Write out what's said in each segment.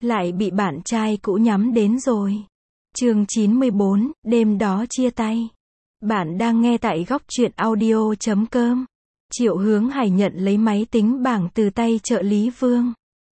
lại bị bạn trai cũ nhắm đến rồi. Chương 94, đêm đó chia tay. Bạn đang nghe tại góc truyện audio.com. Triệu Hướng Hải nhận lấy máy tính bảng từ tay trợ lý Vương.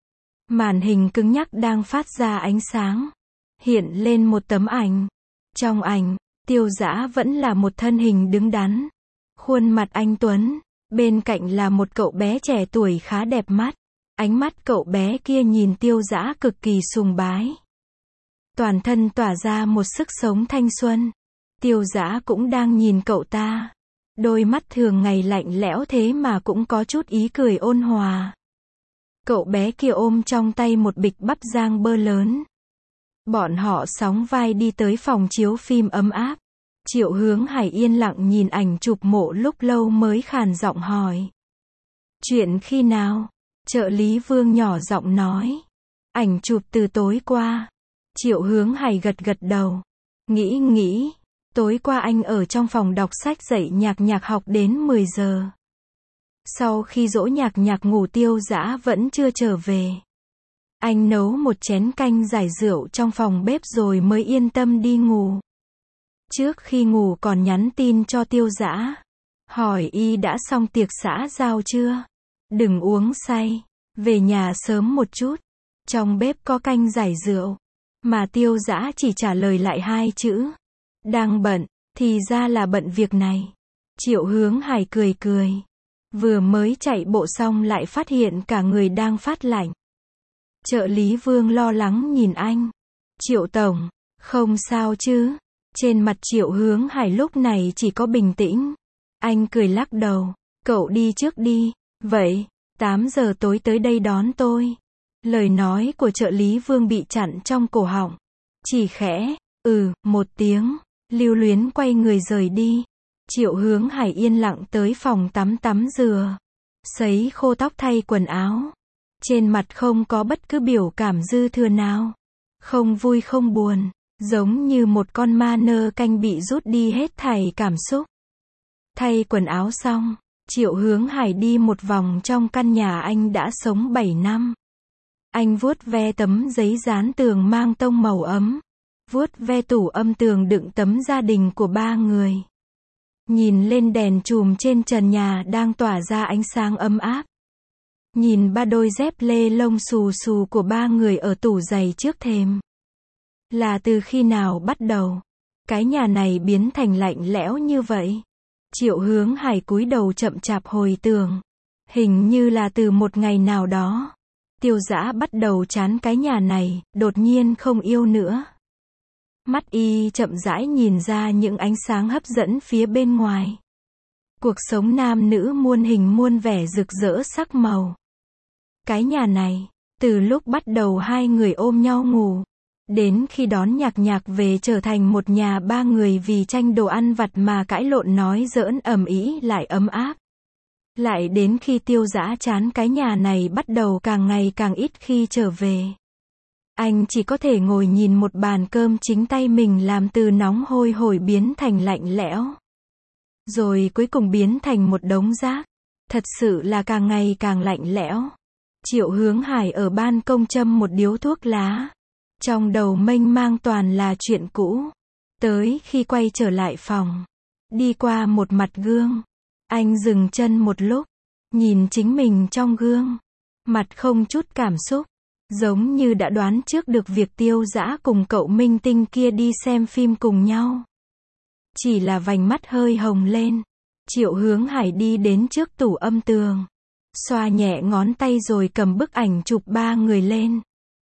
Màn hình cứng nhắc đang phát ra ánh sáng. Hiện lên một tấm ảnh. Trong ảnh, Tiêu Dã vẫn là một thân hình đứng đắn. Khuôn mặt anh tuấn. Bên cạnh là một cậu bé trẻ tuổi khá đẹp mắt. Ánh mắt cậu bé kia nhìn Tiêu Dã cực kỳ sùng bái. Toàn thân tỏa ra một sức sống thanh xuân. Tiêu Dã cũng đang nhìn cậu ta. Đôi mắt thường ngày lạnh lẽo thế mà cũng có chút ý cười ôn hòa. Cậu bé kia ôm trong tay một bịch bắp rang bơ lớn. Bọn họ sóng vai đi tới phòng chiếu phim ấm áp. Triệu Hướng Hải yên lặng nhìn ảnh chụp mộ lúc lâu mới khàn giọng hỏi. Chuyện khi nào? Trợ lý Vương nhỏ giọng nói. Ảnh chụp từ tối qua. Triệu Hướng Hải gật gật đầu. Nghĩ. Tối qua anh ở trong phòng đọc sách dạy nhạc học đến 10 giờ. Sau khi dỗ nhạc ngủ Tiêu Dã vẫn chưa trở về. Anh nấu một chén canh giải rượu trong phòng bếp rồi mới yên tâm đi ngủ. Trước khi ngủ còn nhắn tin cho Tiêu Dã. Hỏi y đã xong tiệc xã giao chưa? Đừng uống say. Về nhà sớm một chút. Trong bếp có canh giải rượu. Mà Tiêu Dã chỉ trả lời lại 2 chữ. Đang bận, thì ra là bận việc này. Triệu Hướng Hải cười. Vừa mới chạy bộ xong lại phát hiện cả người đang phát lạnh. Trợ lý Vương lo lắng nhìn anh. Triệu tổng, không sao chứ? Trên mặt Triệu Hướng Hải lúc này chỉ có bình tĩnh. Anh cười lắc đầu. Cậu đi trước đi. Vậy, 8 giờ tối tới đây đón tôi. Lời nói của trợ lý Vương bị chặn trong cổ họng. Chỉ khẽ, một tiếng. Lưu luyến quay người rời đi. Triệu Hướng Hải yên lặng tới phòng tắm rửa. Sấy khô tóc thay quần áo. Trên mặt không có bất cứ biểu cảm dư thừa nào. Không vui không buồn. Giống như một con ma nơ canh bị rút đi hết thảy cảm xúc. Thay quần áo xong, Triệu Hướng Hải đi một vòng trong căn nhà anh đã sống 7 năm. Anh vuốt ve tấm giấy dán tường mang tông màu ấm. Vuốt ve tủ âm tường đựng tấm gia đình của 3 người. Nhìn lên đèn chùm trên trần nhà đang tỏa ra ánh sáng ấm áp. Nhìn 3 đôi dép lê lông xù của 3 người ở tủ giày trước thềm. Là từ khi nào bắt đầu, cái nhà này biến thành lạnh lẽo như vậy? Triệu Hướng Hải cúi đầu chậm chạp hồi tưởng. Hình như là từ một ngày nào đó. Tiêu Dã bắt đầu chán cái nhà này, đột nhiên không yêu nữa. Mắt y chậm rãi nhìn ra những ánh sáng hấp dẫn phía bên ngoài. Cuộc sống nam nữ muôn hình muôn vẻ rực rỡ sắc màu. Cái nhà này, từ lúc bắt đầu 2 người ôm nhau ngủ, đến khi đón nhạc về trở thành một nhà 3 người vì tranh đồ ăn vặt mà cãi lộn nói giỡn ầm ĩ lại ấm áp. Lại đến khi Tiêu Dã chán cái nhà này bắt đầu càng ngày càng ít khi trở về. Anh chỉ có thể ngồi nhìn một bàn cơm chính tay mình làm từ nóng hôi hổi biến thành lạnh lẽo. Rồi cuối cùng biến thành một đống rác. Thật sự là càng ngày càng lạnh lẽo. Triệu Hướng Hải ở ban công châm một điếu thuốc lá. Trong đầu mênh mang toàn là chuyện cũ. Tới khi quay trở lại phòng. Đi qua một mặt gương. Anh dừng chân một lúc. Nhìn chính mình trong gương. Mặt không chút cảm xúc. Giống như đã đoán trước được việc Tiêu Dã cùng cậu minh tinh kia đi xem phim cùng nhau. Chỉ là vành mắt hơi hồng lên. Triệu Hướng Hải đi đến trước tủ âm tường. Xoa nhẹ ngón tay rồi cầm bức ảnh chụp 3 người lên.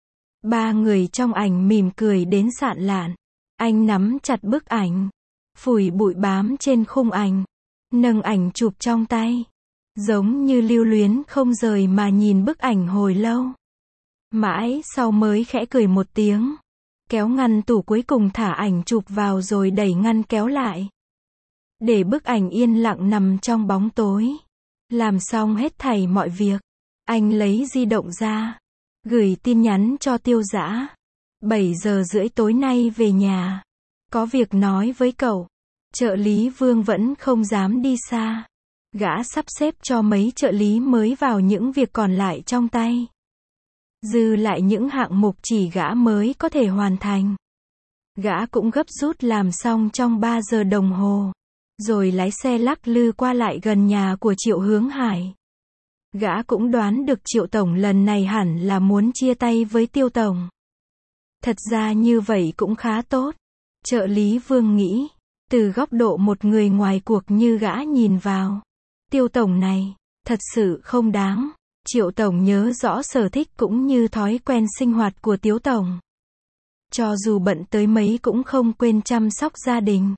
3 người trong ảnh mỉm cười đến sạn lạn. Anh nắm chặt bức ảnh. Phủi bụi bám trên khung ảnh. Nâng ảnh chụp trong tay. Giống như lưu luyến không rời mà nhìn bức ảnh hồi lâu. Mãi sau mới khẽ cười một tiếng. Kéo ngăn tủ cuối cùng thả ảnh chụp vào rồi đẩy ngăn kéo lại. Để bức ảnh yên lặng nằm trong bóng tối. Làm xong hết thảy mọi việc. Anh lấy di động ra. Gửi tin nhắn cho Tiêu Dã. 7 giờ rưỡi tối nay về nhà. Có việc nói với cậu. Trợ lý Vương vẫn không dám đi xa. Gã sắp xếp cho mấy trợ lý mới vào những việc còn lại trong tay. Dư lại những hạng mục chỉ gã mới có thể hoàn thành. Gã cũng gấp rút làm xong trong 3 giờ đồng hồ. Rồi lái xe lắc lư qua lại gần nhà của Triệu Hướng Hải. Gã cũng đoán được Triệu Tổng lần này hẳn là muốn chia tay với Tiêu Tổng. Thật ra như vậy cũng khá tốt. Trợ lý Vương nghĩ. Từ góc độ một người ngoài cuộc như gã nhìn vào. Tiêu Tổng này, thật sự không đáng. Triệu Tổng nhớ rõ sở thích cũng như thói quen sinh hoạt của Tiếu Tổng. Cho dù bận tới mấy cũng không quên chăm sóc gia đình.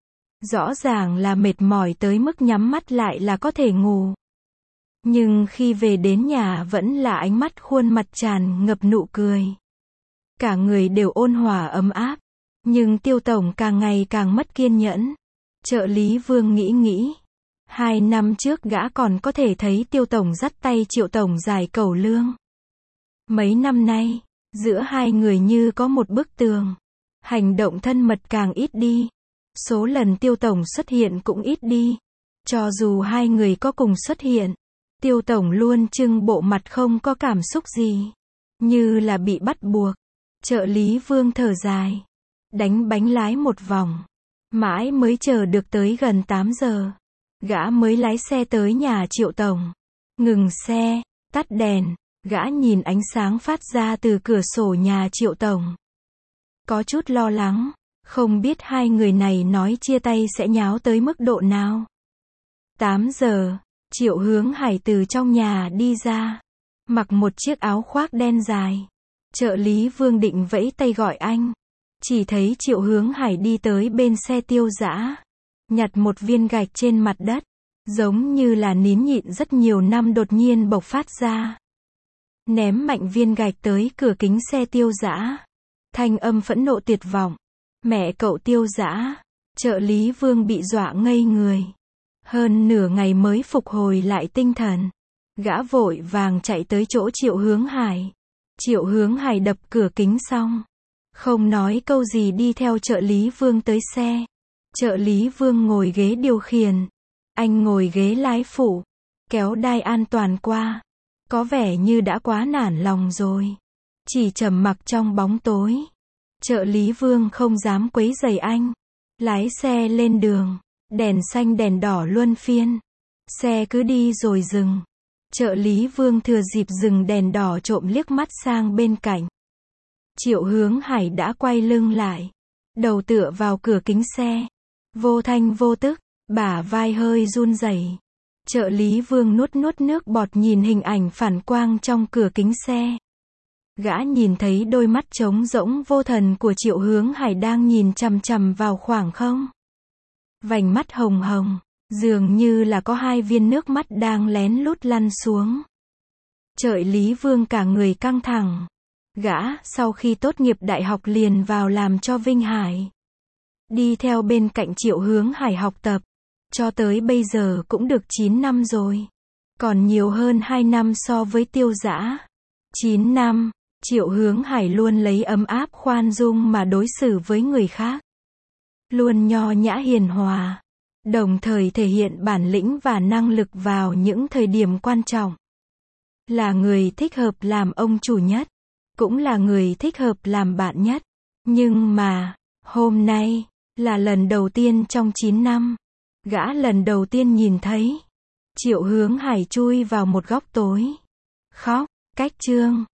Rõ ràng là mệt mỏi tới mức nhắm mắt lại là có thể ngủ. Nhưng khi về đến nhà vẫn là ánh mắt khuôn mặt tràn ngập nụ cười. Cả người đều ôn hòa ấm áp. Nhưng Tiêu Tổng càng ngày càng mất kiên nhẫn. Trợ lý Vương nghĩ. 2 năm trước gã còn có thể thấy Tiêu Tổng dắt tay Triệu Tổng giải cẩu lương. Mấy năm nay, giữa hai người như có một bức tường. Hành động thân mật càng ít đi. Số lần Tiêu Tổng xuất hiện cũng ít đi. Cho dù hai người có cùng xuất hiện, Tiêu Tổng luôn trưng bộ mặt không có cảm xúc gì. Như là bị bắt buộc. Trợ lý Vương thở dài. Đánh bánh lái một vòng. Mãi mới chờ được tới gần 8 giờ. Gã mới lái xe tới nhà Triệu Tổng. Ngừng xe, tắt đèn. Gã nhìn ánh sáng phát ra từ cửa sổ nhà Triệu Tổng. Có chút lo lắng. Không biết hai người này nói chia tay sẽ nháo tới mức độ nào. 8 giờ, Triệu Hướng Hải từ trong nhà đi ra. Mặc một chiếc áo khoác đen dài. Trợ lý Vương định vẫy tay gọi anh. Chỉ thấy Triệu Hướng Hải đi tới bên xe Tiêu Dã. Nhặt một viên gạch trên mặt đất. Giống như là nín nhịn rất nhiều năm đột nhiên bộc phát ra. Ném mạnh viên gạch tới cửa kính xe Tiêu Dã. Thanh âm phẫn nộ tuyệt vọng. Mẹ cậu Tiêu Dã. Trợ lý Vương bị dọa ngây người. Hơn nửa ngày mới phục hồi lại tinh thần. Gã vội vàng chạy tới chỗ Triệu Hướng Hải. Triệu Hướng Hải đập cửa kính xong. Không nói câu gì đi theo trợ lý Vương tới xe. Trợ lý Vương ngồi ghế điều khiển. Anh ngồi ghế lái phụ. Kéo đai an toàn qua. Có vẻ như đã quá nản lòng rồi. Chỉ trầm mặc trong bóng tối. Trợ lý Vương không dám quấy rầy anh. Lái xe lên đường. Đèn xanh đèn đỏ luân phiên. Xe cứ đi rồi dừng. Trợ lý Vương thừa dịp dừng đèn đỏ trộm liếc mắt sang bên cạnh. Triệu Hướng Hải đã quay lưng lại. Đầu tựa vào cửa kính xe. Vô thanh vô tức, bả vai hơi run rẩy. Trợ lý Vương nuốt nước bọt nhìn hình ảnh phản quang trong cửa kính xe. Gã nhìn thấy đôi mắt trống rỗng vô thần của Triệu Hướng Hải đang nhìn chằm chằm vào khoảng không. Vành mắt hồng hồng, dường như là có 2 viên nước mắt đang lén lút lăn xuống. Trợ lý Vương cả người căng thẳng. Gã, sau khi tốt nghiệp đại học liền vào làm cho Vinh Hải. Đi theo bên cạnh Triệu Hướng Hải học tập. Cho tới bây giờ cũng được 9 năm rồi. Còn nhiều hơn 2 năm so với Tiêu Dã. 9 năm, Triệu Hướng Hải luôn lấy ấm áp khoan dung mà đối xử với người khác. Luôn nho nhã hiền hòa. Đồng thời thể hiện bản lĩnh và năng lực vào những thời điểm quan trọng. Là người thích hợp làm ông chủ nhất. Cũng là người thích hợp làm bạn nhất. Nhưng mà, hôm nay, là lần đầu tiên trong 9 năm. Gã lần đầu tiên nhìn thấy. Triệu Hướng Hải chui vào một góc tối. Khóc, cách chương.